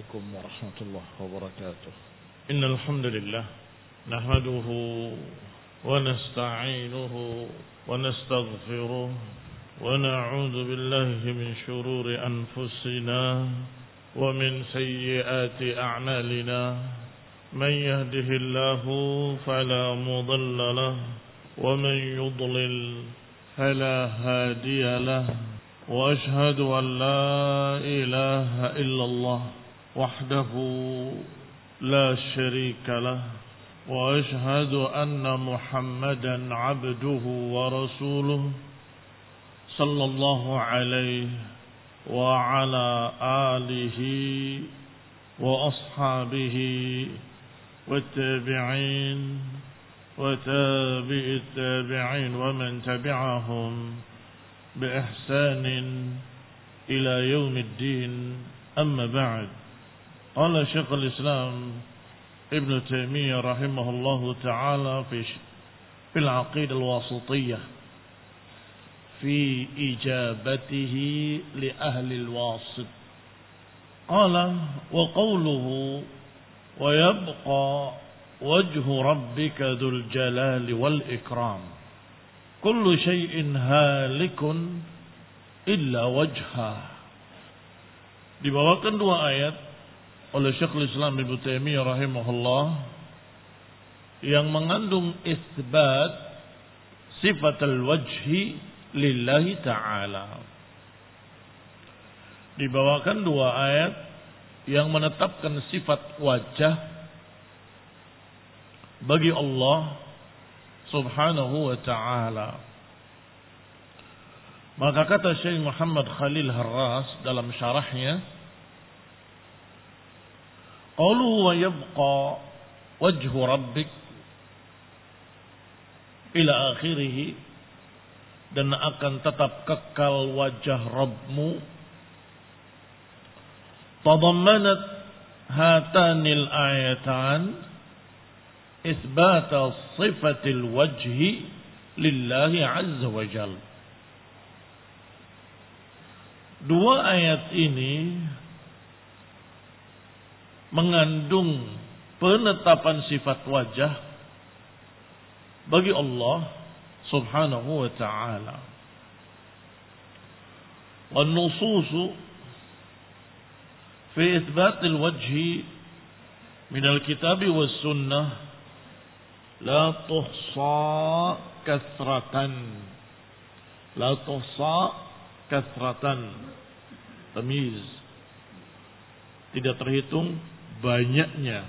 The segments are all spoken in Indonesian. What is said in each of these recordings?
عليكم ورحمة الله وبركاته. إن الحمد لله نحمده ونستعينه ونستغفره ونعوذ بالله من شرور أنفسنا ومن سيئات أعمالنا. من يهده الله فلا مضل له ومن يضلل فلا هادي له. وأشهد أن لا إله إلا الله وحده لا شريك له. وأشهد أن محمدا عبده ورسوله صلى الله عليه وعلى آله وأصحابه والتابعين وتابع التابعين ومن تبعهم بإحسان إلى يوم الدين. أما بعد، قال شيخ الإسلام ابن تيمية رحمه الله تعالى في العقيدة الواسطية في إجابته لأهل الواسط، قال: وقوله ويبقى وجه ربك ذو الجلال والإكرام كل شيء هالك إلا وجهه. Dibawakan dua ayat oleh Syekhul Islam Ibnu Taimiyah rahimahullah yang mengandung isbat sifat al-wajhi lillahi ta'ala. Dibawakan dua ayat yang menetapkan sifat wajah bagi Allah subhanahu wa ta'ala. Maka kata Syekh Muhammad Khalil Harras dalam syarahnya, qauluhu wa yabqa wajhu rabbik ila akhirih, dan akan tetap kekal wajah Rabbmu, tadammanat hatanil ayatan isbat sifatil wajhi lillahi azza wa jal. Dua ayat ini mengandung penetapan sifat wajah bagi Allah subhanahu wa ta'ala. Wa nususu fi itsbatil wajhi min al-kitab was sunnah la tuhsa kasratan. La tuhsa kasratan. Tamyiz, tidak terhitung banyaknya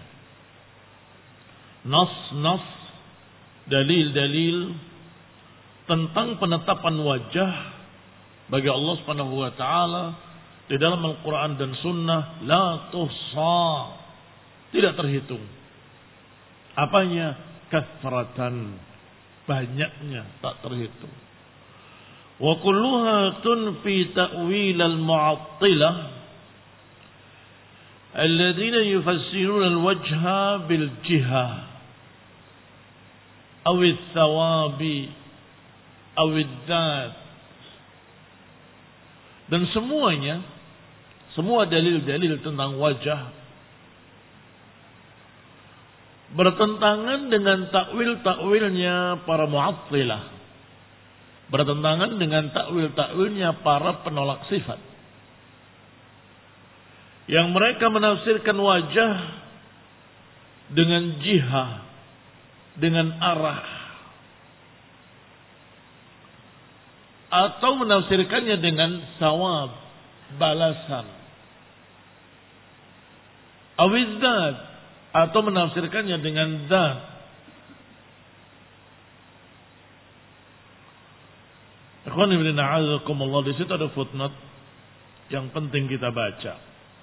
nas-nas, dalil-dalil tentang penetapan wajah bagi Allah Subhanahu wa taala di dalam Al-Qur'an dan Sunnah, la tuhsa, tidak terhitung. Apanya? Kasratan, banyaknya, tak terhitung. Wa kulluha tunfi ta'wil al-mu'attilah alladziina yufassiruna al-wajha bil jiha aw ats-thawabi aw ad-dzat. Dan semuanya, semua dalil-dalil tentang wajah bertentangan dengan takwil-takwilnya para mu'attilah, bertentangan dengan takwil-takwilnya para penolak sifat, yang mereka menafsirkan wajah dengan jihah, dengan arah, atau menafsirkannya dengan sawab, balasan, awidzat, atau menafsirkannya dengan zat. Ikhwan ibn a'azakumullah, di situ ada footnote yang penting kita baca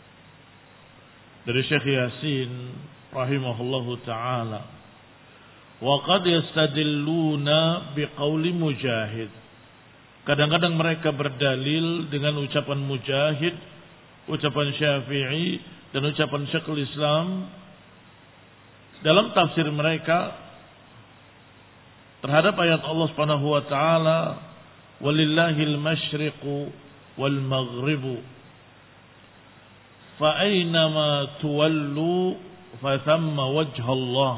dari Syekh Yasin rahimahullahu ta'ala. Wa qad yastadilluna biqauli Mujahid. Kadang-kadang mereka berdalil dengan ucapan Mujahid, ucapan Syafi'i, dan ucapan Syekhul Islam dalam tafsir mereka terhadap ayat Allah Subhanahu wa taala, walillahil masyriqu wal maghribu fa aynama tuwallu fa thamma wajhallah.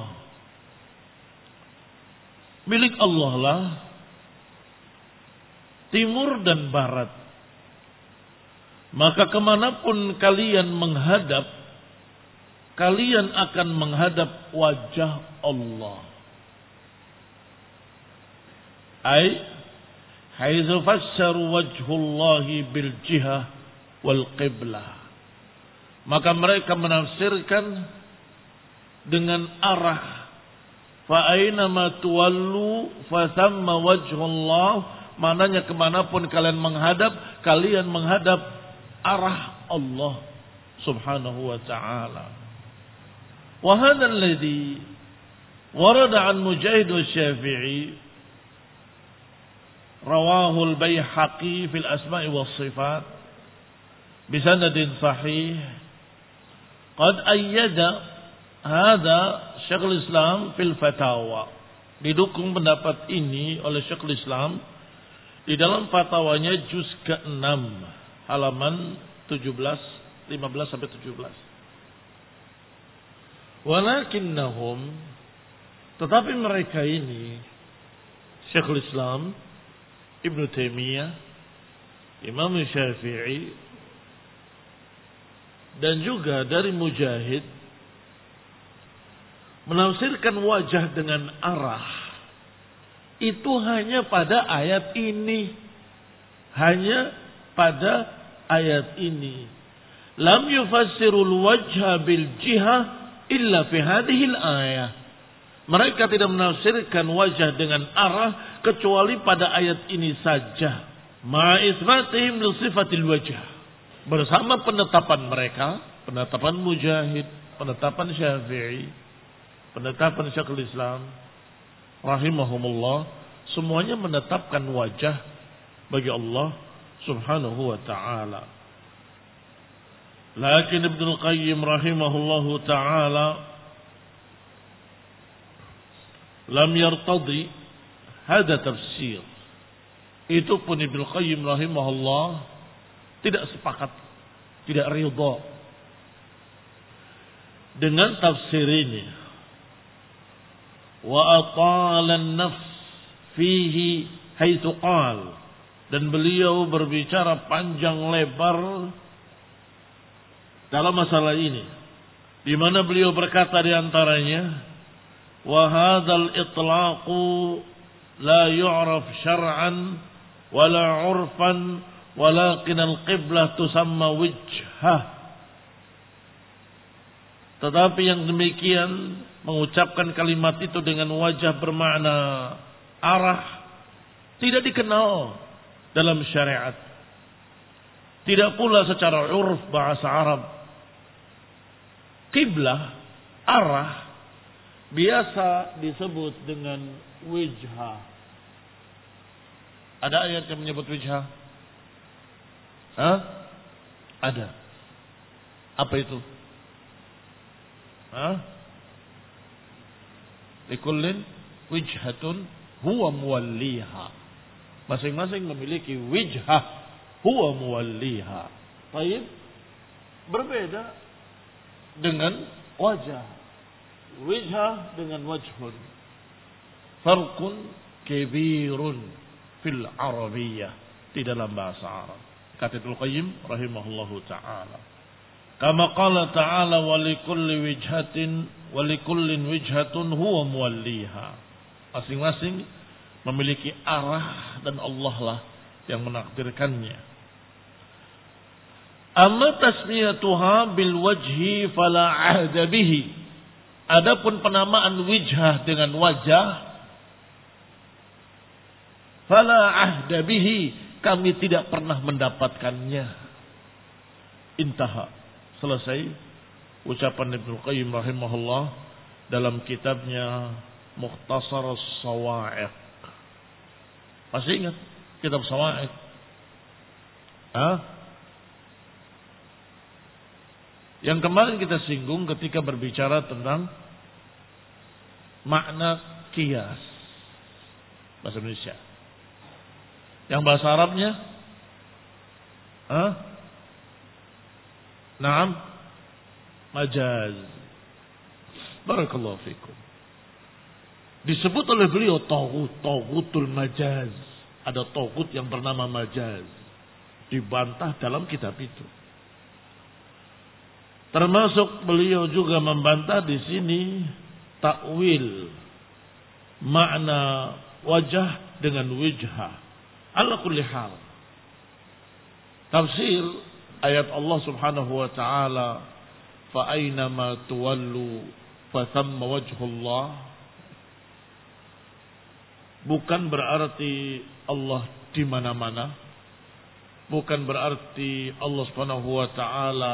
Milik Allah lah timur dan barat. Maka kemanapun kalian menghadap, kalian akan menghadap wajah Allah. Ay haitsu fassaru wajhullahi bil jihah wal qiblah. Maka mereka menafsirkan dengan arah. Fa aina ma tuwallu fa thamma wajhullah. Mananya kemanapun kalian menghadap, kalian menghadap arah Allah subhanahu wa ta'ala. Wa hadha alladhi warada an Mujahid wa Syafi'i rawahu al-Baihaqi fil asma'i was sifat bisanadin sahih qad ayyada hadha Syekhul Islam fil fatawa. Didukung pendapat ini oleh Syekhul Islam di dalam fatwanya juz ke-6 halaman 15 sampai 17. Walakinnahum, tetapi mereka ini Syekhul Islam, Ibnu Taimiyah, Imam Syafi'i, dan juga dari Mujahid menafsirkan wajah dengan arah itu hanya pada ayat ini. Hanya pada ayat ini. Lam yufassirul wajha bil jihah illa fi hadhil ayah. Mereka tidak menafsirkan wajah dengan arah kecuali pada ayat ini saja. Ma isbatihim li sifatil wajah. Bersama penetapan mereka, penetapan Mujahid, penetapan Syafi'i, penetapan Syekhul Islam rahimahumullah, semuanya menetapkan wajah bagi Allah subhanahu wa ta'ala. Lakin Ibnu Qayyim rahimahullahu ta'ala lam yartadi hada tafsir. Itu pun Ibnu Qayyim rahimahullah tidak sepakat, tidak ridha dengan tafsir ini. Wa atala an-nafs fihi haitsu qala, dan beliau berbicara panjang lebar dalam masalah ini, di mana beliau berkata di antaranya, wa hadzal itlaqu la yu'raf syar'an wala 'urfan walakin al-qiblah tusamma wijhah. Tetapi yang demikian mengucapkan kalimat itu dengan wajah bermakna arah tidak dikenal dalam syariat. Tidak pula secara urf bahasa Arab. Qiblah, arah, biasa disebut dengan wijhah. Ada ayat yang menyebut wijhah? Hah? Ada. Apa itu? Hah? Likullin wijhatun huwa muwalliha. Masing-masing memiliki wijhah huwa muwalliha. Baik, berbeda dengan wajah. Wijhah dengan wajhun. Farqun kabirun fil Arabiyyah, di dalam bahasa Arab. Kata Ibnu Qayyim rahimahullahu ta'ala. Kama qala ta'ala wa likulli wijhatin wa likullin wijhatun huwa muwalliha. Masing-masing memiliki arah dan Allah lah yang menakdirkannya. Amma tasmiyatuha bil wajhi fala ahda bihi. Adapun penamaan wijhah dengan wajah, fala ahda bihi, kami tidak pernah mendapatkannya. Intaha. Selesai ucapan Ibnu Qayyim rahimahullah dalam kitabnya Mukhtasar As-Sawa'iq. Masih ingat kitab Sawa'iq? Yang kemarin kita singgung ketika berbicara tentang makna qiyas bahasa Indonesia. Yang bahasa Arabnya Naam, majaz. Barakallahu fikum. Disebut oleh beliau taugutul majaz. Ada taugut yang bernama majaz. Dibantah dalam kitab itu. Termasuk beliau juga membantah di sini takwil makna wajah dengan wijhah. Ala kulli hal. Tafsir ayat Allah Subhanahu wa taala, fa aina ma tuwallu fa thamma wajhullah, bukan berarti Allah di mana-mana, bukan berarti Allah Subhanahu wa taala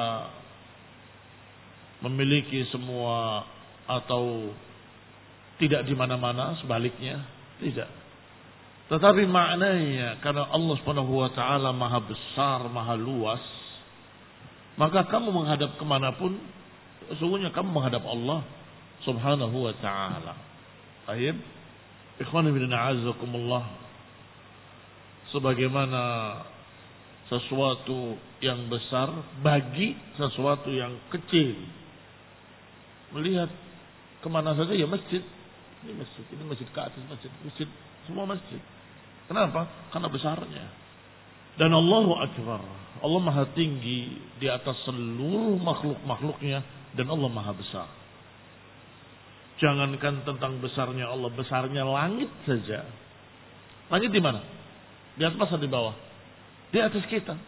memiliki semua atau tidak di mana-mana, sebaliknya tidak. Tetapi maknanya karena Allah Subhanahu wa taala maha besar, maha luas, maka kamu menghadap kemanapun sesungguhnya kamu menghadap Allah Subhanahu wa taala. Baik, ikhwan fillah a'azzakumullah, sebagaimana sesuatu yang besar bagi sesuatu yang kecil. Melihat kemana saja ya masjid. Ini masjid ke atas, masjid, semua masjid. Kenapa? Karena besarnya. Dan Allahu Akbar. Allah maha tinggi di atas seluruh makhluk-makhluknya. Dan Allah maha besar. Jangankan tentang besarnya Allah, besarnya langit saja. Langit di mana? Di atas atau di bawah? Di atas kita.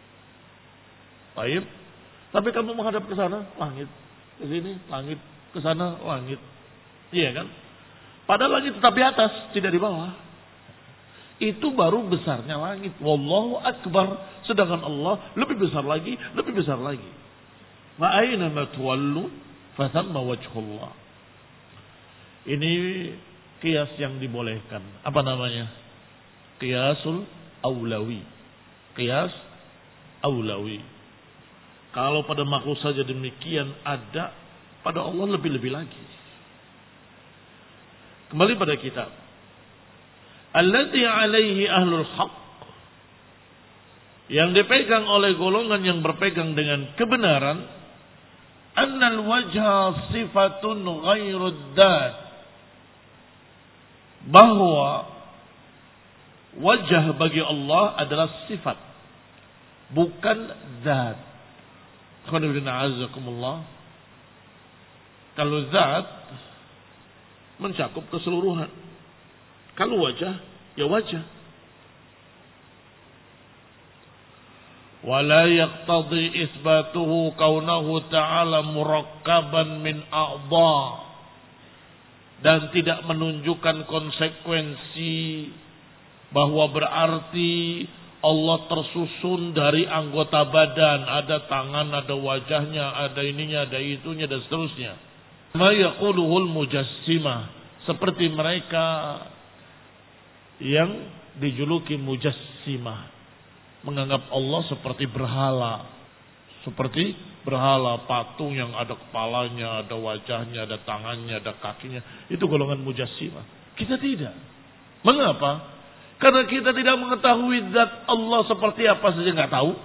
Baik. Tapi kamu menghadap ke sana, langit. Ke sini, langit. Ke sana, langit. Iya kan? Padahal langit tetap di atas, tidak di bawah. Itu baru besarnya langit. Wallahu akbar. Sedangkan Allah lebih besar lagi, lebih besar lagi. Wa aina ma tuwallu fa thamma wajhullah. Ini qiyas yang dibolehkan. Apa namanya? Qiyasul aulawi. Qiyas aulawi. Kalau pada makhluk saja demikian ada, pada Allah lebih-lebih lagi. Kembali pada kitab. Alladzi alaihi ahlul haqq. Yang dipegang oleh golongan yang berpegang dengan kebenaran. Annal wajha sifatun ghairud dat. Bahwa wajah bagi Allah adalah sifat. Bukan zat. Kalau zat mencakup keseluruhan. Kalau wajah, ya wajah. Wala yaqtadi isbatuhu kaunahu ta'ala murakkaban min a'dha. Dan tidak menunjukkan konsekuensi bahwa berarti Allah tersusun dari anggota badan, ada tangan, ada wajahnya, ada ininya, ada itunya dan seterusnya. Ma yaquluhul mujassimah, seperti mereka yang dijuluki mujassimah, menganggap Allah seperti berhala. Seperti berhala, patung yang ada kepalanya, ada wajahnya, ada tangannya, ada kakinya. Itu golongan mujassimah. Kita tidak. Mengapa? Karena kita tidak mengetahui zat Allah seperti apa saja, nggak tahu.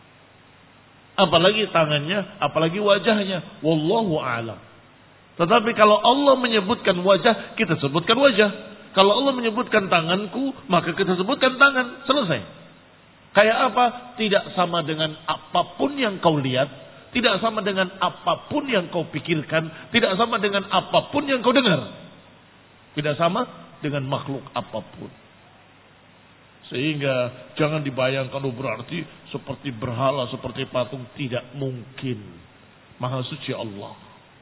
Apalagi tangannya, apalagi wajahnya. Wallahu a'lam. Tetapi kalau Allah menyebutkan wajah, kita sebutkan wajah. Kalau Allah menyebutkan tanganku, maka kita sebutkan tangan. Selesai. Kayak apa? Tidak sama dengan apapun yang kau lihat. Tidak sama dengan apapun yang kau pikirkan. Tidak sama dengan apapun yang kau dengar. Tidak sama dengan makhluk apapun. Sehingga jangan dibayangkan berarti seperti berhala, seperti patung. Tidak mungkin. Maha suci Allah.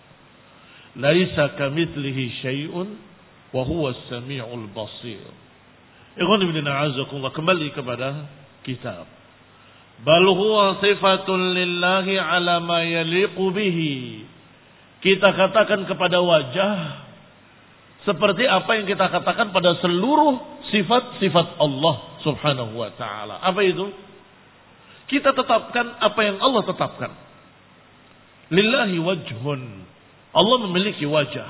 Laisa kamitslihi syai'un wa huwa as-sami'ul basir. Ikhwan fillah a'azzakumullah, kembali kepada kitab. Bal huwa sifatun lillahi ala ma yaliqu bihi. Kita katakan kepada wajah seperti apa yang kita katakan pada seluruh sifat-sifat Allah Subhanahu wa taala. Apa itu? Kita tetapkan apa yang Allah tetapkan. Lillahi wajhun. Allah memiliki wajah.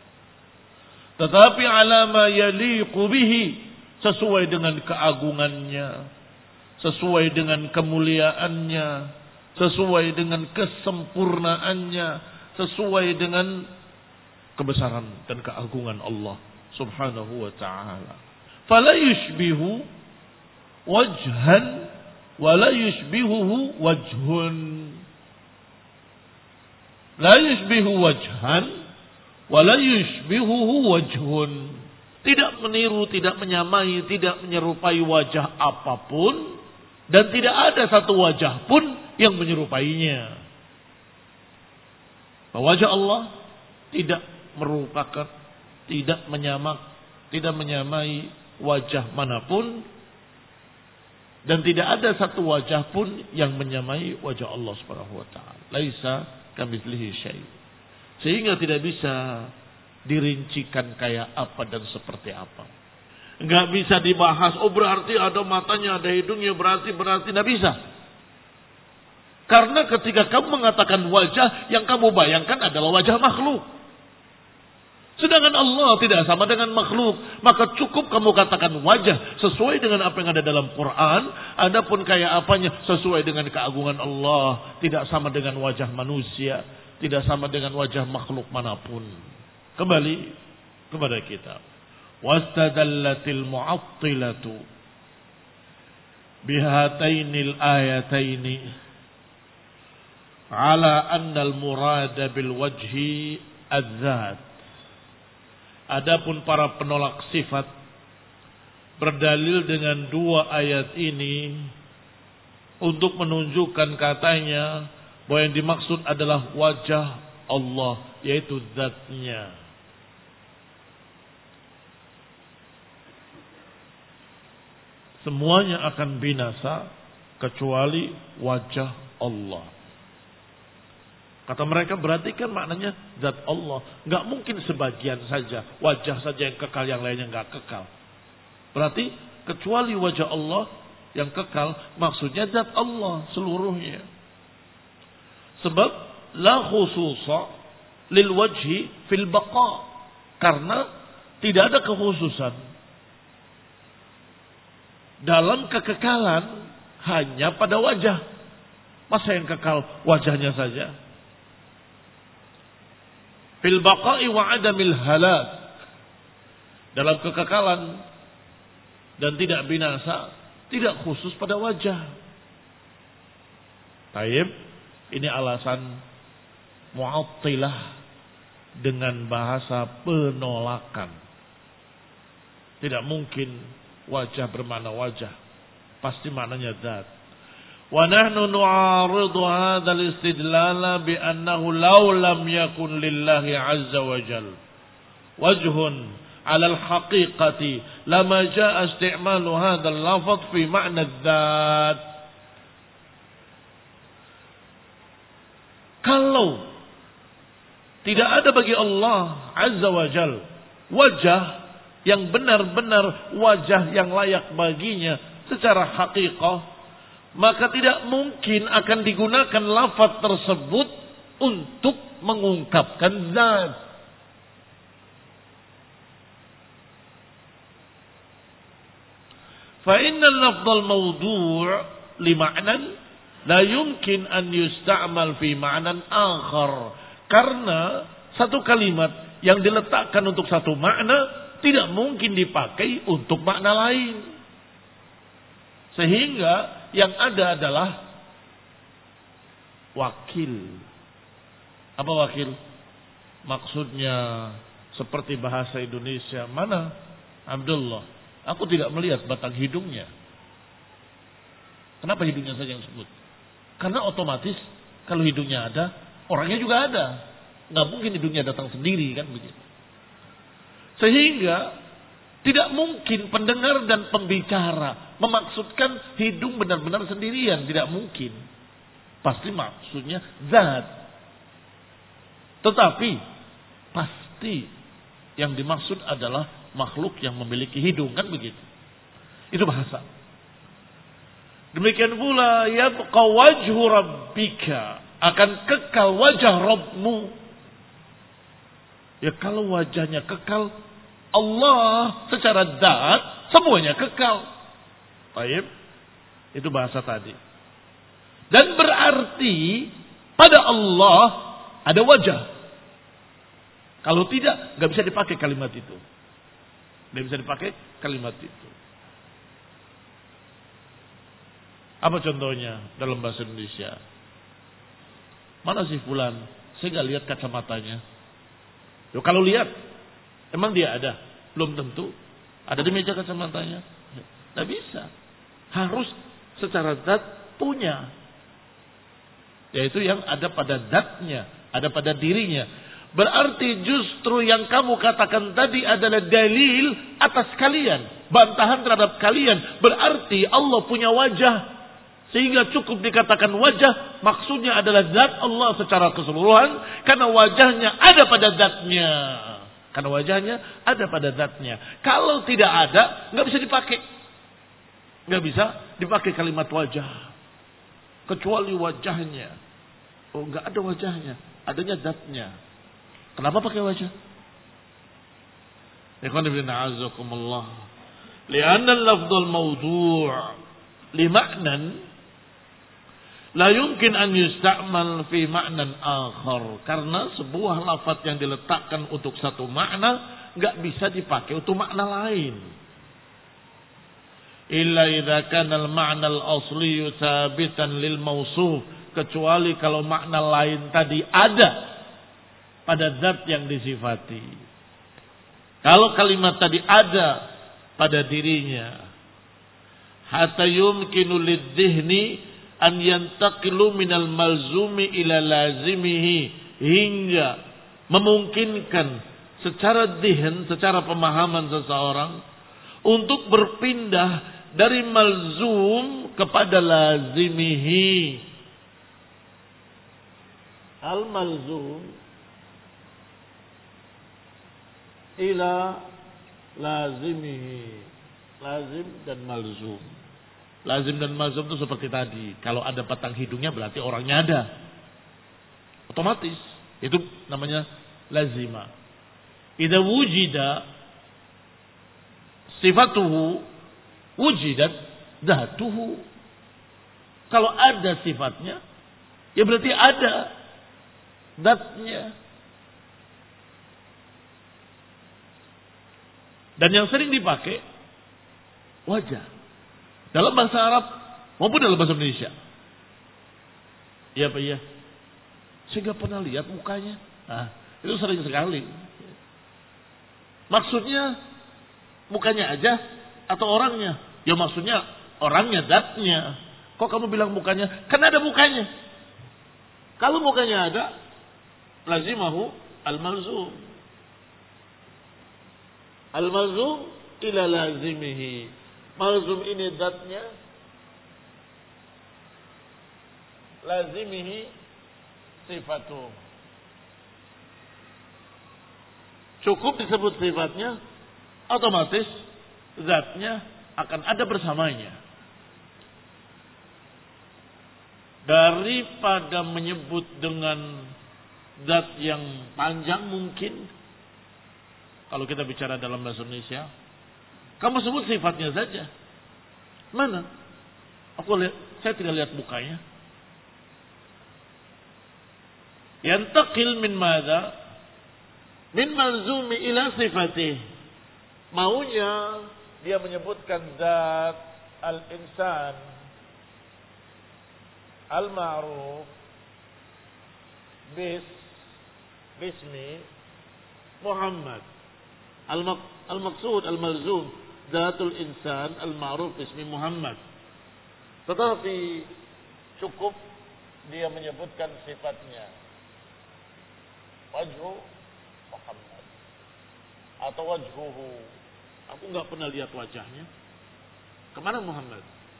Tetapi ala ma yaliqu bihi, sesuai dengan keagungannya, sesuai dengan kemuliaannya, sesuai dengan kesempurnaannya, sesuai dengan kebesaran dan keagungan Allah Subhanahu wa ta'ala. Fala yushbihu wajhan wa la yushbihuhu wajhun. La yushbihu wajhan wa la yushbihuhu wajhun. Tidak meniru, tidak menyamai, tidak menyerupai wajah apapun, dan tidak ada satu wajah pun yang menyerupainya. Wajah Allah tidak merupakan, tidak menyamai wajah manapun, dan tidak ada satu wajah pun yang menyamai wajah Allah Subhanahu wa taala. Laisa kamitslihi syai'. Sehingga tidak bisa dirincikan kayak apa dan seperti apa. Enggak bisa dibahas, oh berarti ada matanya, ada hidungnya, berarti enggak bisa. Karena ketika kamu mengatakan wajah, yang kamu bayangkan adalah wajah makhluk. Sedangkan Allah tidak sama dengan makhluk. Maka cukup kamu katakan wajah sesuai dengan apa yang ada dalam Quran. Adapun kayak apanya sesuai dengan keagungan Allah. Tidak sama dengan wajah manusia. Tidak sama dengan wajah makhluk manapun. Kembali kepada kita. Wastadallatil mu'attilatu bihatainil ayataini ala annal murada bil wajhi adzat. Adapun para penolak sifat berdalil dengan dua ayat ini untuk menunjukkan katanya bahwa yang dimaksud adalah wajah Allah, yaitu zatnya. Semuanya akan binasa kecuali wajah Allah. Kata mereka, berarti kan maknanya zat Allah. Nggak mungkin sebagian saja. Wajah saja yang kekal, yang lainnya nggak kekal. Berarti kecuali wajah Allah yang kekal, maksudnya zat Allah seluruhnya. Sebab la khususa lil wajhi fil baqa. Karena tidak ada kekhususan dalam kekekalan hanya pada wajah. Masa yang kekal wajahnya saja? Fil baqa'i wa adamil halak. Dalam kekekalan dan tidak binasa, tidak khusus pada wajah. Taib, ini alasan mu'attilah dengan bahasa penolakan. Tidak mungkin wajah bermakna wajah. Pasti maknanya zat. Wa nahnu nu'aridu hadzal istidlala bi annahu law lam yakun lillahi azza wa jal wajhun 'ala al-haqiqati lama jaa isti'malu hadzal lafadh fi ma'na dzat. Kalau tidak ada bagi Allah azza wa jal wajah yang benar-benar wajah yang layak baginya secara haqiqah, maka tidak mungkin akan digunakan lafaz tersebut untuk mengungkapkan zat. Fa innal lafdhal mawdu' li ma'nan la yumkin an yusta'mal fi ma'nan akhar. Karena satu kalimat yang diletakkan untuk satu makna tidak mungkin dipakai untuk makna lain. Sehingga yang ada adalah wakil. Apa wakil? Maksudnya seperti bahasa Indonesia. Mana Abdullah? Aku tidak melihat batang hidungnya. Kenapa hidungnya saja yang disebut? Karena otomatis kalau hidungnya ada, orangnya juga ada. Nggak mungkin hidungnya datang sendiri kan begitu. Sehingga tidak mungkin pendengar dan pembicara memaksudkan hidung benar-benar sendirian. Tidak mungkin. Pasti maksudnya zat. Tetapi pasti yang dimaksud adalah makhluk yang memiliki hidung. Kan begitu. Itu bahasa. Demikian pula yabqa wajhu rabbika. Akan kekal wajah Rabbmu. Ya kalau wajahnya kekal, Allah secara zat semuanya kekal. Baik, itu bahasa tadi. Dan berarti pada Allah ada wajah. Kalau tidak, nggak bisa dipakai kalimat itu. Nggak bisa dipakai kalimat itu. Apa contohnya dalam bahasa Indonesia? Mana si fulan? Saya nggak lihat kacamatanya. Yo, kalau lihat, emang dia ada? Belum tentu. Ada di meja kacamatanya. Nggak bisa. Harus secara zat punya. Yaitu yang ada pada zatnya, ada pada dirinya. Berarti justru yang kamu katakan tadi adalah dalil atas kalian. Bantahan terhadap kalian. Berarti Allah punya wajah. Sehingga cukup dikatakan wajah, maksudnya adalah zat Allah secara keseluruhan. Karena wajahnya ada pada zatnya. Karena wajahnya ada pada zatnya. Kalau tidak ada, nggak bisa dipakai. Nggak bisa dipakai kalimat wajah. Kecuali wajahnya. Oh, nggak ada wajahnya. Adanya zatnya. Kenapa pakai wajah? Ikhwan fillah a'azzakumullah. Li'anna al-lafdhul mawdu' li ma'nan la yumkin an yusta'mal fi ma'nan akhar. Karena sebuah lafaz yang diletakkan untuk satu makna enggak bisa dipakai untuk makna lain. Illa idza kana al-ma'na al-asli tsabitan lil mawsuf, kecuali kalau makna lain tadi ada pada zat yang disifati. Kalau kalimat tadi ada pada dirinya, hatta yumkinu lidh-dhihni an yantaqilu minal malzumi ila lazimihi, hingga memungkinkan secara dhihn, secara pemahaman seseorang untuk berpindah dari malzum kepada lazimihi. Al-malzum ila lazimihi. Lazim dan malzum. Lazim dan malzum itu seperti tadi. Kalau ada batang hidungnya berarti orangnya ada. Otomatis. Itu namanya lazima. Idza wujida sifatuhu wujidat dhatuhu. Kalau ada sifatnya, ya berarti ada zatnya. Dan yang sering dipakai wajah. Dalam bahasa Arab maupun dalam bahasa Indonesia. Iya Pak, iya. Saya nggak pernah lihat mukanya. Nah, itu sering sekali. Maksudnya mukanya aja atau orangnya? Ya maksudnya orangnya, zatnya. Kok kamu bilang mukanya? Kan ada mukanya. Kalau mukanya ada, lazimahu al-malzum. Al-malzum ila lazimihi. Malzum ini zatnya, lazimihi sifatuh. Cukup disebut sifatnya, otomatis zatnya akan ada bersamanya. Daripada menyebut dengan zat yang panjang mungkin, kalau kita bicara dalam bahasa Indonesia, kamu sebut sifatnya saja. Mana? Saya tidak lihat mukanya. Yantaqil min madza? Min malzumi ila sifatih. Maunya dia menyebutkan zat al-insan al-ma'ruf bismi Muhammad. Al-maqsud al-malzum zatul insan al-ma'ruf bismi Muhammad. Tetapi cukup dia menyebutkan sifatnya. Wajhu Muhammad atau wajhuhu. Aku enggak pernah lihat wajahnya. Kemana Muhammad?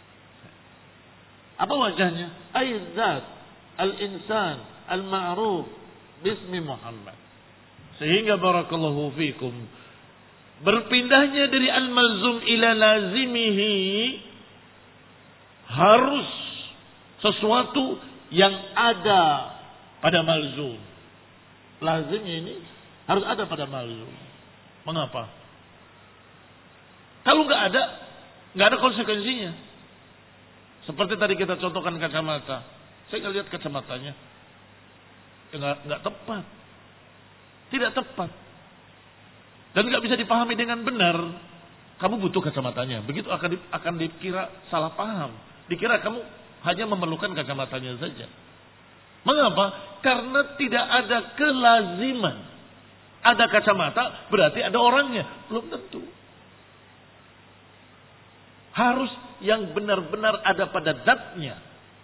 Apa wajahnya? Zat al-insan al-ma'ruf bismi Muhammad. Sehingga barakallahu fikum, berpindahnya dari al-malzum ila lazimihi harus sesuatu yang ada pada malzum. Lazimnya ini harus ada pada malzum. Mengapa? Kalau nggak ada konsekuensinya. Seperti tadi kita contohkan kacamata. Saya nggak lihat kacamatanya. Nggak tepat. Tidak tepat. Dan nggak bisa dipahami dengan benar. Kamu butuh kacamatanya. Begitu akan dikira salah paham. Dikira kamu hanya memerlukan kacamatanya saja. Mengapa? Karena tidak ada kelaziman. Ada kacamata berarti ada orangnya. Belum tentu. Harus yang benar-benar ada pada zatnya.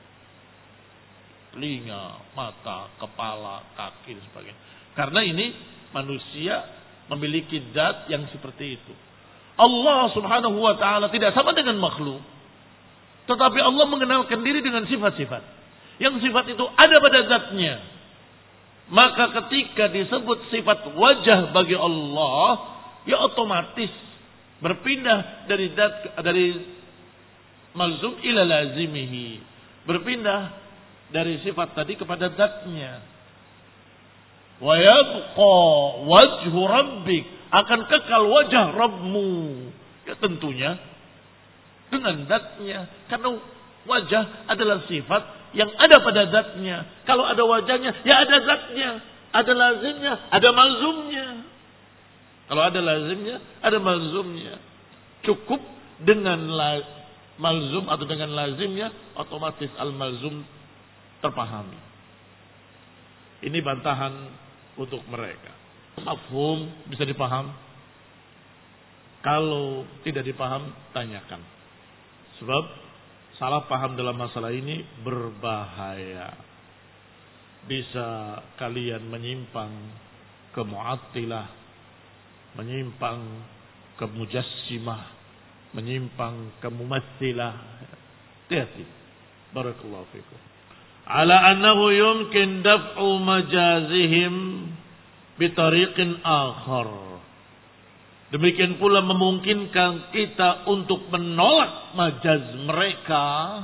Telinga, mata, kepala, kaki dan sebagainya. Karena ini manusia memiliki zat yang seperti itu. Allah subhanahu wa ta'ala tidak sama dengan makhluk. Tetapi Allah mengenalkan diri dengan sifat-sifat. Yang sifat itu ada pada zatnya. Maka ketika disebut sifat wajah bagi Allah, ya otomatis berpindah dari malzum ila lazimihi. Berpindah dari sifat tadi kepada zatnya. Wa yabqa wajhu rabbik, akan kekal wajah Rabbmu. Ya tentunya dengan zatnya. Karena wajah adalah sifat yang ada pada zatnya. Kalau ada wajahnya, ya ada zatnya. Ada lazimnya, ada malzumnya. Kalau ada lazimnya, ada malzumnya. Cukup dengan malzum atau dengan lazimnya, otomatis al-malzum terpahami. Ini bantahan untuk mereka. Mafhum, bisa dipaham? Kalau tidak dipaham, tanyakan. Sebab salah paham dalam masalah ini berbahaya. Bisa kalian menyimpang ke Mu'attilah, menyimpang ke Mujassimah, menyimpang ke Mumatsilah. Hati-hati. Barakallahu fikum. Ala annahu yumkin daf'u majazihim bitariqin akhar. Demikian pula memungkinkan kita untuk menolak majaz mereka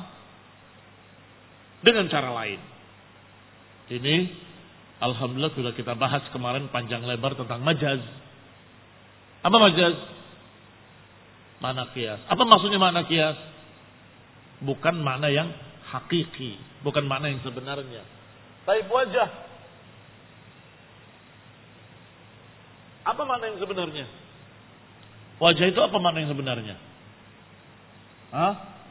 dengan cara lain. Ini alhamdulillah sudah kita bahas kemarin panjang lebar tentang majaz. Apa majaz? Makna qiyas. Apa maksudnya makna qiyas? Bukan makna yang hakiki, bukan makna yang sebenarnya. Taib wajah. Apa makna yang sebenarnya? Wajah itu apa makna yang sebenarnya? Hah?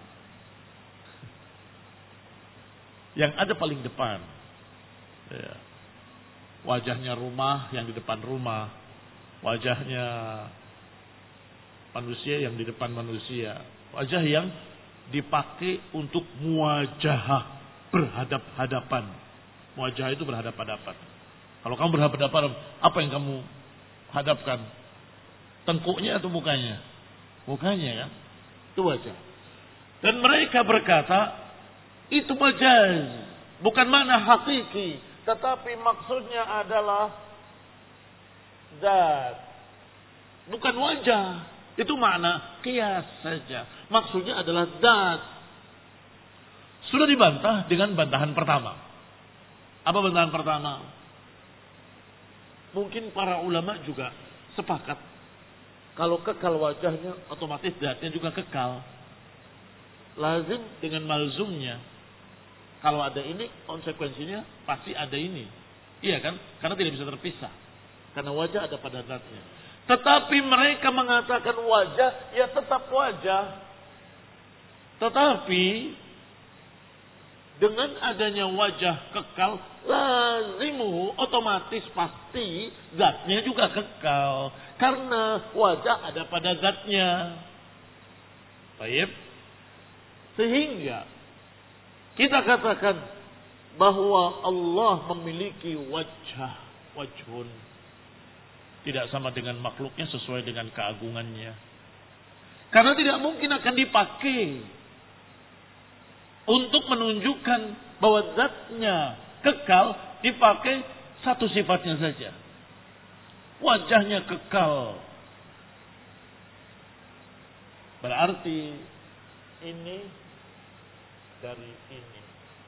Yang ada paling depan. Ya. Wajahnya rumah yang di depan rumah. Wajahnya manusia yang di depan manusia. Wajah yang dipakai untuk muwajahah, berhadap-hadapan. Muwajahah itu berhadap-hadapan. Kalau kamu berhadap-hadapan, apa yang kamu hadapkan? Tengkuknya atau mukanya? Mukanya kan? Itu wajah. Dan mereka berkata, itu majaz. Bukan makna hakiki. Tetapi maksudnya adalah zat. Bukan wajah. Itu makna qiyas saja. Maksudnya adalah zat. Sudah dibantah dengan bantahan pertama. Apa bantahan pertama? Mungkin para ulama juga sepakat. Kalau kekal wajahnya, otomatis zatnya juga kekal. Lazim dengan malzumnya. Kalau ada ini, konsekuensinya pasti ada ini. Iya kan? Karena tidak bisa terpisah. Karena wajah ada pada zatnya. Tetapi mereka mengatakan wajah, ya tetap wajah. Tetapi dengan adanya wajah kekal, lazimuhu, otomatis pasti zatnya juga kekal. Karena wajah ada pada zatnya. Baik. Sehingga kita katakan bahwa Allah memiliki wajhun. Tidak sama dengan makhluknya sesuai dengan keagungannya. Karena tidak mungkin akan dipakai untuk menunjukkan bahwa zatnya kekal, dipakai satu sifatnya saja. Wajahnya kekal. Berarti ini dari ini.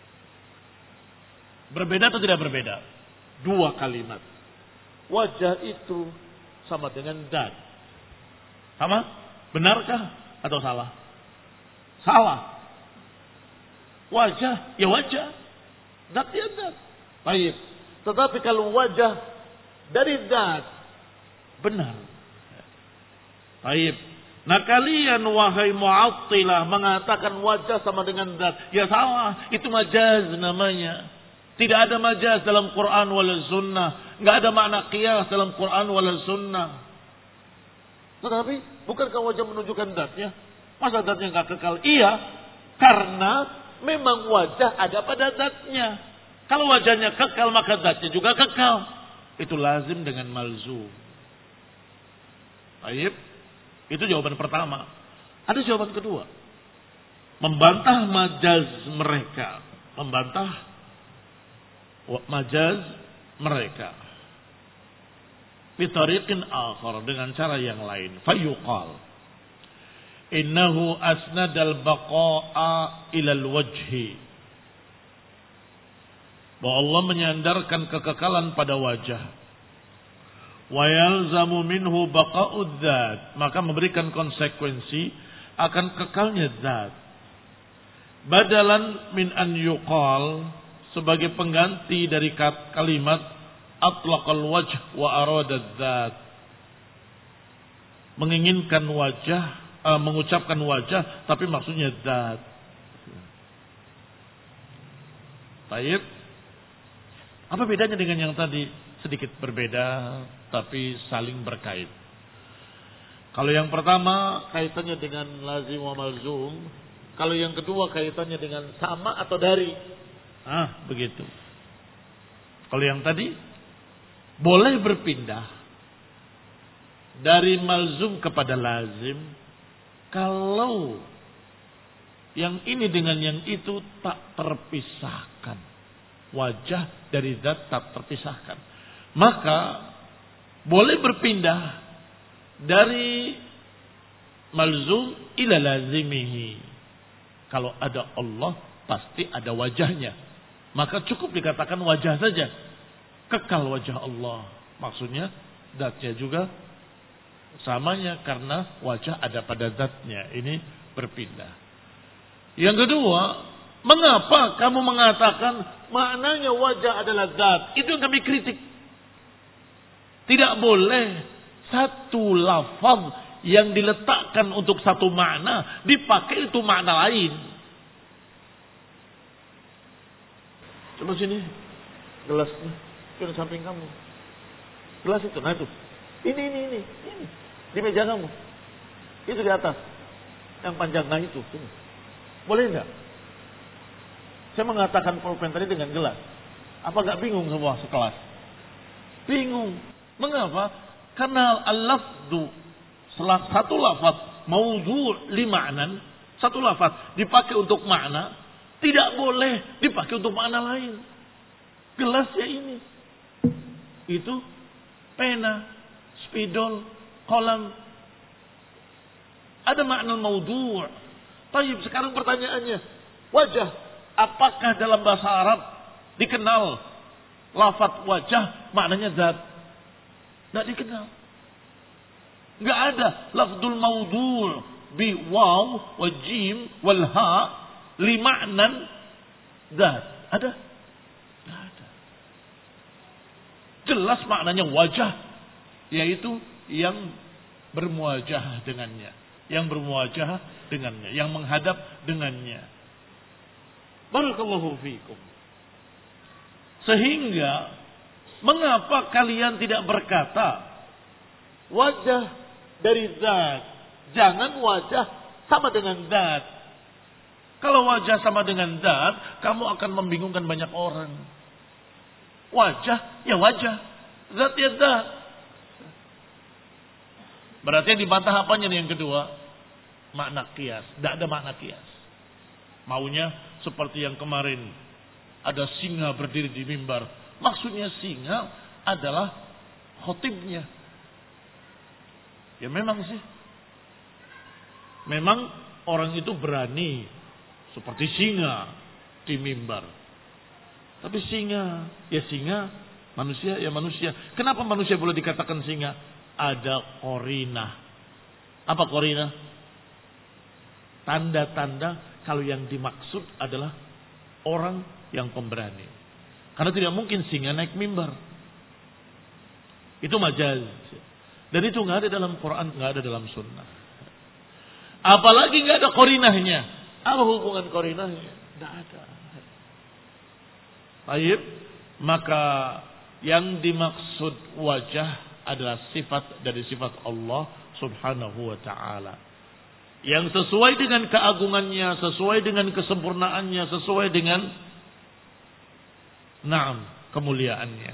Berbeda atau tidak berbeda? Dua kalimat. Wajah itu sama dengan zat. Sama? Benarkah atau salah? Salah. Wajah, ya wajah. Zat ya zat. Baik. Tetapi kalau wajah dari zat, benar. Baik. Nah kalian wahai Mu'attilah mengatakan wajah sama dengan zat. Ya salah. Itu majaz namanya. Tidak ada majaz dalam Quran wal sunnah. Enggak ada makna qiyas dalam Quran wal sunnah. Tetapi bukankah wajah menunjukkan zatnya? Masa zatnya enggak kekal? Iya, karena memang wajah ada pada zatnya. Kalau wajahnya kekal maka zatnya juga kekal. Itu lazim dengan malzum. Baik. Itu jawaban pertama. Ada jawaban kedua. Membantah majaz mereka. Membantah majaz mereka bitariqin akhar, dengan cara yang lain. Fayuqal innahu asnadal baqa'a ilal wajhi, bahwa Allah menyandarkan kekekalan pada wajah. Wa yalzamu minhu baqa'ud dzat, maka memberikan konsekuensi akan kekalnya zat. Badalan min an yuqal, sebagai pengganti dari kalimat atlaqal wajh wa arada dzat, menginginkan wajah, mengucapkan wajah tapi maksudnya zat. Baik. Apa bedanya dengan yang tadi? Sedikit berbeda tapi saling berkait. Kalau yang pertama kaitannya dengan lazim wa malzum, kalau yang kedua kaitannya dengan sama atau dari. Begitu. Kalau yang tadi boleh berpindah dari malzum kepada lazim kalau yang ini dengan yang itu tak terpisahkan. Wajah dari zat tak terpisahkan. Maka boleh berpindah dari malzum ila lazimihi. Kalau ada Allah pasti ada wajahnya. Maka cukup dikatakan wajah saja. Kekal wajah Allah. Maksudnya zatnya juga samanya karena wajah ada pada zatnya. Ini berpindah. Yang kedua, mengapa kamu mengatakan maknanya wajah adalah zat? Itu yang kami kritik. Tidak boleh satu lafaz yang diletakkan untuk satu makna dipakai itu makna lain. Coba sini gelasnya, itu di samping kamu. Gelas itu, nah itu. Ini di meja kamu. Itu di atas, yang panjang, nah itu. Sini. Boleh enggak? Saya mengatakan pulpen tadi dengan gelas. Apa enggak bingung semua sekelas? Bingung. Mengapa? Karena al-lafdu, satu lafaz maudhu' li ma'nan, satu lafaz dipakai untuk makna, tidak boleh dipakai untuk makna lain. Gelasnya ini, itu pena, spidol, kolam, ada makna maudhu'. Tayyib, sekarang pertanyaannya, wajah, apakah dalam bahasa Arab dikenal lafaz wajah maknanya zat? Tidak dikenal. Enggak ada lafzul maudhu' bi waw wa jim wal ha li ma'nan zat. Ada? Tidak ada. Jelas maknanya wajah, yaitu yang bermuajah dengannya, yang bermuajah dengannya, yang menghadap dengannya. Barakallahu fiikum. Sehingga mengapa kalian tidak berkata wajah dari zat? Jangan wajah sama dengan zat. Kalau wajah sama dengan zat, kamu akan membingungkan banyak orang. Wajah, ya wajah. Zat, ya zat. Berarti yang dibantah apanya nih yang kedua? Makna qiyas. Tidak ada makna qiyas. Maunya seperti yang kemarin. Ada singa berdiri di mimbar. Maksudnya singa adalah khotibnya. Ya memang sih. Memang orang itu berani. Seperti singa di mimbar. Tapi singa, ya singa. Manusia, ya manusia. Kenapa manusia boleh dikatakan singa? Ada qarinah. Apa qarinah? Tanda-tanda kalau yang dimaksud adalah orang yang pemberani. Karena tidak mungkin singa naik mimbar. Itu majaz. Dan itu nggak ada dalam Quran, nggak ada dalam Sunnah. Apalagi nggak ada korinahnya. Apa hubungan korinahnya? Nggak ada. Baik, maka yang dimaksud wajah adalah sifat dari sifat Allah Subhanahu wa ta'ala. Yang sesuai dengan keagungannya, sesuai dengan kesempurnaannya, sesuai dengan kemuliaannya.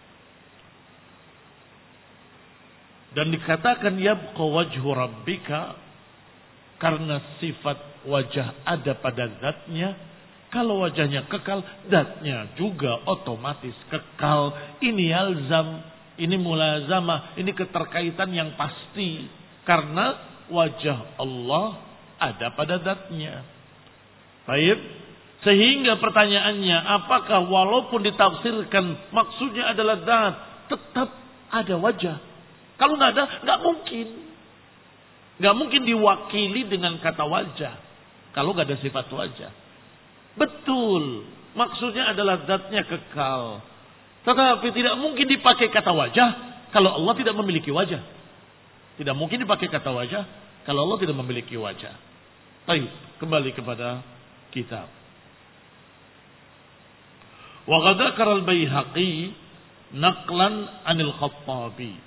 Dan dikatakan yabqa wajhu rabbika karena sifat wajah ada pada zatnya. Kalau wajahnya kekal, zatnya juga otomatis kekal. Ini yalzam, ini mulazamah, ini keterkaitan yang pasti. Karena wajah Allah ada pada zatnya. Baik. Sehingga pertanyaannya, apakah walaupun ditafsirkan maksudnya adalah zat, tetap ada wajah? Kalau nggak ada, nggak mungkin. Nggak mungkin diwakili dengan kata wajah. Kalau nggak ada sifat wajah. Betul, maksudnya adalah zatnya kekal. Tetapi tidak mungkin dipakai kata wajah kalau Allah tidak memiliki wajah. Tidak mungkin dipakai kata wajah kalau Allah tidak memiliki wajah. Baik, kembali kepada kitab. Wa qad dzakara al-Baihaqi naqlan 'anil Khattabi.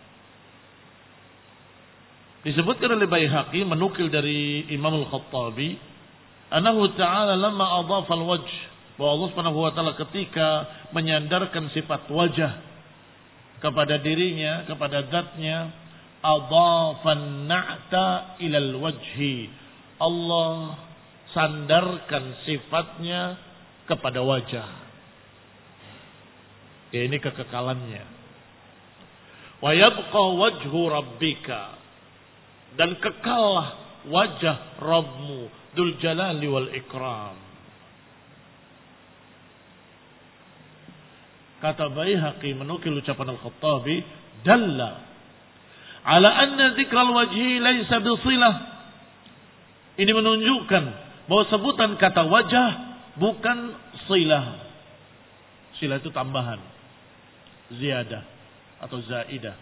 Disebutkan oleh Baihaqi menukil dari Imam Al-Khattabi Anahu ta'ala lamma adhafa al-wajh, bahwa Allah Subhanahu wa ta'ala ketika menyandarkan sifat wajah kepada dirinya, kepada zatnya, adhafan na'ta ilal wajhi. Allah sandarkan sifatnya kepada wajah. Ya, ini kekekalannya. Wa yabqa wajhu rabbika, dan kekallah wajah Rabbmu Dzul Jalali wal Ikram. Kata Baihaqi menukil ucapan Al-Khattabi, dalla ala anna dzikral wajhi laisa bisilah. Ini menunjukkan bahwa sebutan kata wajah bukan silah. Silah itu tambahan, ziyadah atau zaidah.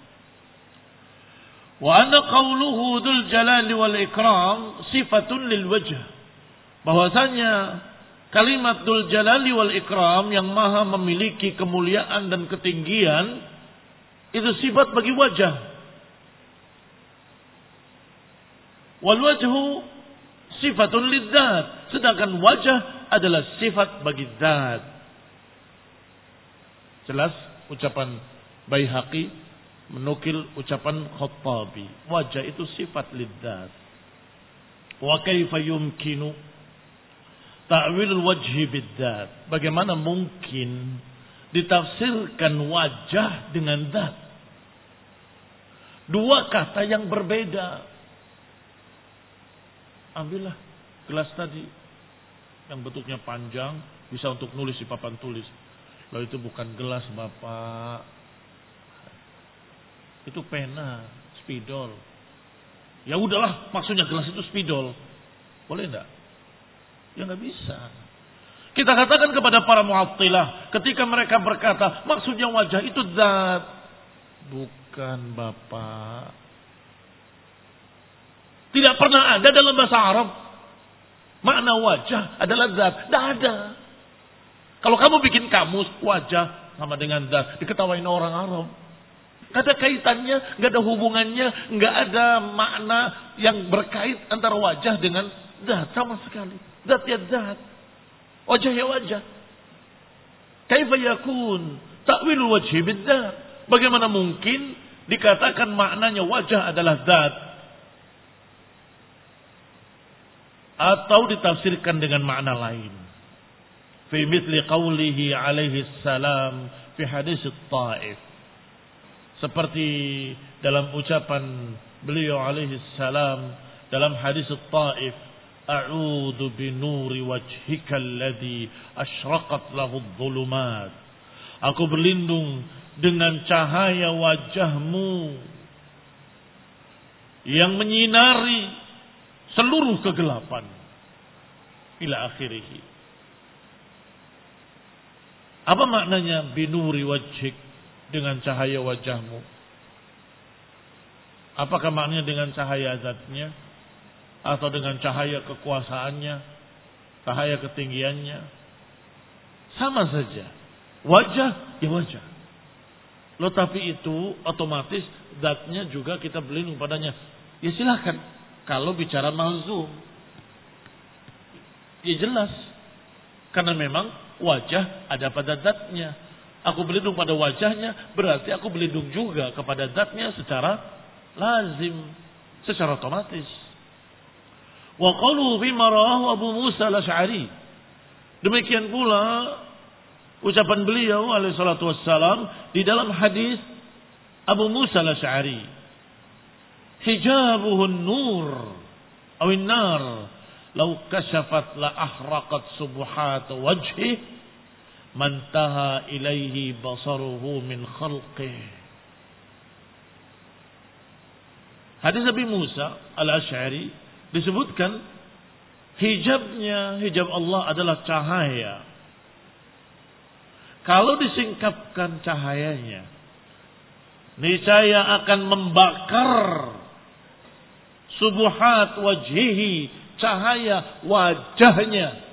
Wa anna qawluhu dzul jalali wal ikram sifatun lil wajh. Bahwasanya kalimat dzul jalali wal ikram yang maha memiliki kemuliaan dan ketinggian itu sifat bagi wajah. Wal wajhu sifatun lid dzat, sedangkan wajah adalah sifat bagi zat. Jelas ucapan Baihaqi menukil ucapan Khattabi. Wajah itu sifat lidzat. Wa kaifa yumkinu ta'wilul wajhi bidzat? Bagaimana mungkin ditafsirkan wajah dengan zat? Dua kata yang berbeda. Ambillah gelas tadi yang bentuknya panjang, bisa untuk nulis di papan tulis. Lalu itu bukan gelas, Bapak. Itu pena, spidol. Ya udahlah, maksudnya gelas itu spidol. Boleh enggak? Ya enggak bisa. Kita katakan kepada para Mu'attilah ketika mereka berkata, maksudnya wajah itu zat. Bukan, Bapak. Tidak pernah ada dalam bahasa Arab makna wajah adalah zat. Tidak ada. Kalau kamu bikin kamus wajah sama dengan zat, diketawain orang Arab. Gak ada kaitannya, gak ada hubungannya, gak ada makna yang berkait antara wajah dengan zat sama sekali. Zat ya zat, wajah ya wajah. Kaifa yakun ta'wilul wajhi bidzat? Bagaimana mungkin dikatakan maknanya wajah adalah zat atau ditafsirkan dengan makna lain? Fi mithli qawlihi alaihi salam fi hadis at-Taif. Seperti dalam ucapan beliau alaihi salam dalam hadis At-Taif, a'udzu binuri wajhika alladhi asyraqat lahu adh-dhulumat. Aku berlindung dengan cahaya wajahmu yang menyinari seluruh kegelapan. Ila akhirih. Apa maknanya binuri wajhik, dengan cahaya wajahmu? Apakah maknanya dengan cahaya zatnya, atau dengan cahaya kekuasaannya, cahaya ketinggiannya? Sama saja. Wajah ya wajah. Loh, tapi itu otomatis zatnya juga kita berlindung padanya. Ya silahkan. Kalau bicara malzum, ya jelas. Karena memang wajah ada pada zatnya. Aku berlindung pada wajahnya, berarti aku berlindung juga kepada zatnya secara lazim, secara otomatis. Wa qalu bima rawahu Abu Musa al-Asy'ari. Demikian pula ucapan beliau alaihi salatu wassalam di dalam hadis Abu Musa al-Asy'ari. Hijabuhu an-nur aw an-nar law kashafat la ahraqat subuhat wajhi mantaha ilaihi basaruhu min khalqihi. Hadis Nabi Musa al-Asy'ari disebutkan hijab Allah adalah cahaya. Kalau disingkapkan cahayanya, niscaya akan membakar subuhat wajhihi, cahaya wajahnya.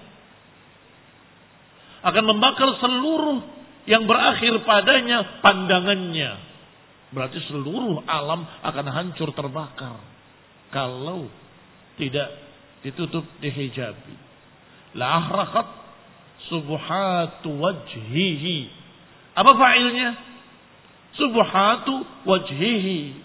Akan membakar seluruh yang berakhir padanya pandangannya. Berarti seluruh alam akan hancur terbakar kalau tidak ditutup, dihijabi. La ahraqat subuhatu wajhihi. Apa fa'ilnya? Subuhatu wajhihi.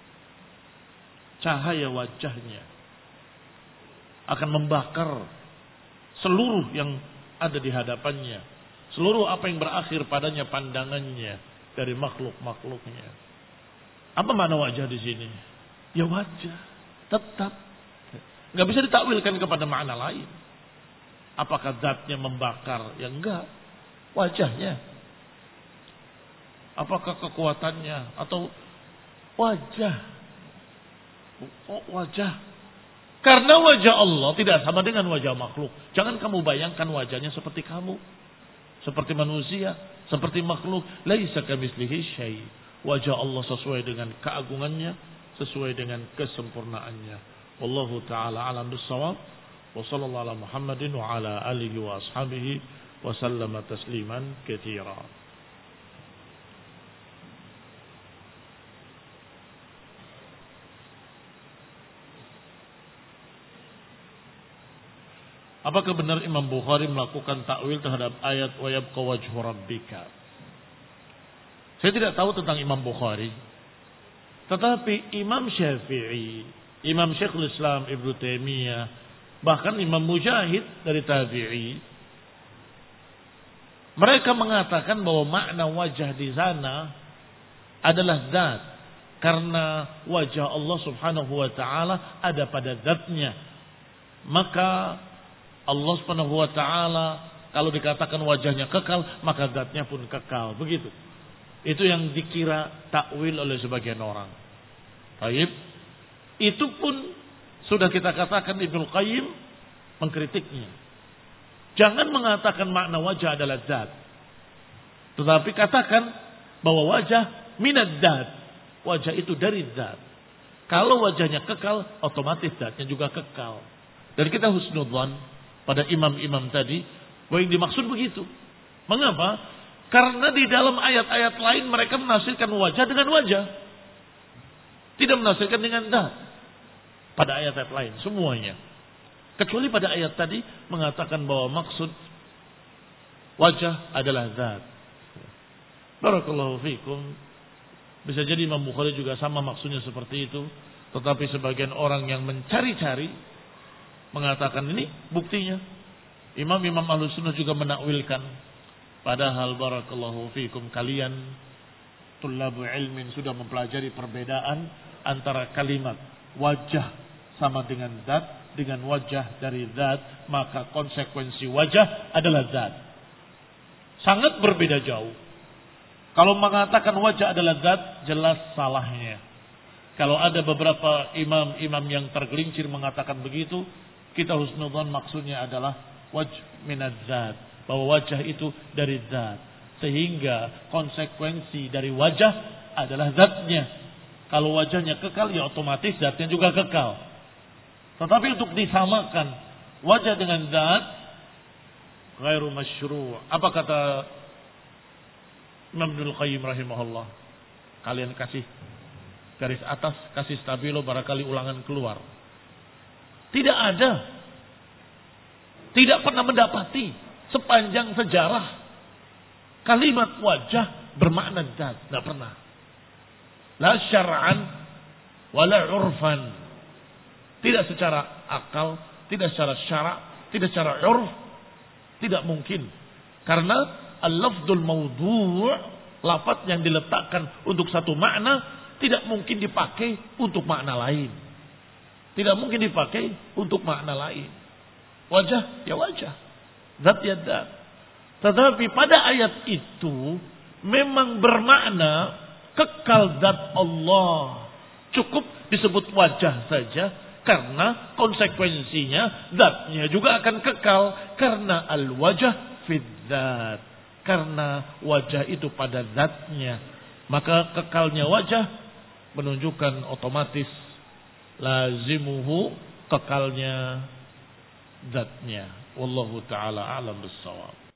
Cahaya wajahnya akan membakar seluruh yang ada di hadapannya, seluruh apa yang berakhir padanya pandangannya dari makhluk-makhluknya. Apa makna wajah di sini? Ya wajah, tetap nggak bisa ditakwilkan kepada makna lain. Apakah zatnya membakar? Ya enggak, wajahnya. Apakah kekuatannya atau wajah? Oh, wajah. Karena wajah Allah tidak sama dengan wajah makhluk. Jangan kamu bayangkan wajahnya seperti kamu, seperti manusia, seperti makhluk. Laisa kamitslihi syai'. Wajah Allah sesuai dengan keagungannya, sesuai dengan kesempurnaannya. Wallahu taala alam bis-shawab. Wa sallallahu ala Muhammadin wa ala alihi wa ashabihi wa sallama tasliman katsira. Apakah benar Imam Bukhari melakukan takwil terhadap ayat wa yabqa wajhu rabbika? Saya tidak tahu tentang Imam Bukhari. Tetapi Imam Syafi'i, Imam Syekhul Islam Ibnu Taimiyah, bahkan Imam Mujahid dari tabi'i, mereka mengatakan bahwa makna wajah di sana adalah zat. Karena wajah Allah Subhanahu wa taala ada pada zatnya. Maka Allah Subhanahu wa taala kalau dikatakan wajahnya kekal, maka zatnya pun kekal. Begitu. Itu yang dikira takwil oleh sebagian orang. Baik. Itu pun sudah kita katakan Ibnu Qayyim mengkritiknya. Jangan mengatakan makna wajah adalah zat. Tetapi katakan bahwa wajah minad zat. Wajah itu dari zat. Kalau wajahnya kekal, otomatis zatnya juga kekal. Dan kita husnudzan pada imam-imam tadi, bahwa yang dimaksud begitu. Mengapa? Karena di dalam ayat-ayat lain mereka menafsirkan wajah dengan wajah. Tidak menafsirkan dengan zat. Pada ayat-ayat lain, semuanya. Kecuali pada ayat tadi mengatakan bahwa maksud wajah adalah zat. Barakallahu fikum. Bisa jadi Imam Bukhari juga sama maksudnya seperti itu. Tetapi sebagian orang yang mencari-cari mengatakan ini buktinya. Imam-imam Ahlussunnah juga menakwilkan. Padahal barakallahu fikum kalian tullabu ilmin sudah mempelajari perbedaan antara kalimat wajah sama dengan zat dengan wajah dari zat, maka konsekuensi wajah adalah zat. Sangat berbeda jauh. Kalau mengatakan wajah adalah zat, jelas salahnya. Kalau ada beberapa imam-imam yang tergelincir mengatakan begitu, kita husnudzon maksudnya adalah wajh minaz zat. bahwa wajah itu dari zat. Sehingga konsekuensi dari wajah adalah zatnya. Kalau wajahnya kekal, ya otomatis zatnya juga kekal. Tetapi untuk disamakan wajah dengan zat, ghairu masyru'. Apa kata Imam Ibnul Qayyim rahimahullah? Kalian kasih garis atas, kasih stabilo, barangkali ulangan keluar. Tidak ada. Tidak pernah mendapati sepanjang sejarah kalimat wajah bermakna zat. Tidak pernah. La syar'an wala urfan. Tidak secara akal, tidak secara syara', tidak secara urf. Tidak mungkin. Karena al-lafdul mawdu', lafaz yang diletakkan untuk satu makna, tidak mungkin dipakai untuk makna lain. Tidak mungkin dipakai untuk makna lain. Wajah ya wajah. Zat ya zat. Tetapi pada ayat itu memang bermakna kekal zat Allah. Cukup disebut wajah saja karena konsekuensinya zatnya juga akan kekal karena al-wajah fi dzat. Karena wajah itu pada zatnya, maka kekalnya wajah menunjukkan otomatis lazimuhu kekalnya zatnya. Wallahu taala a'lam bissawab.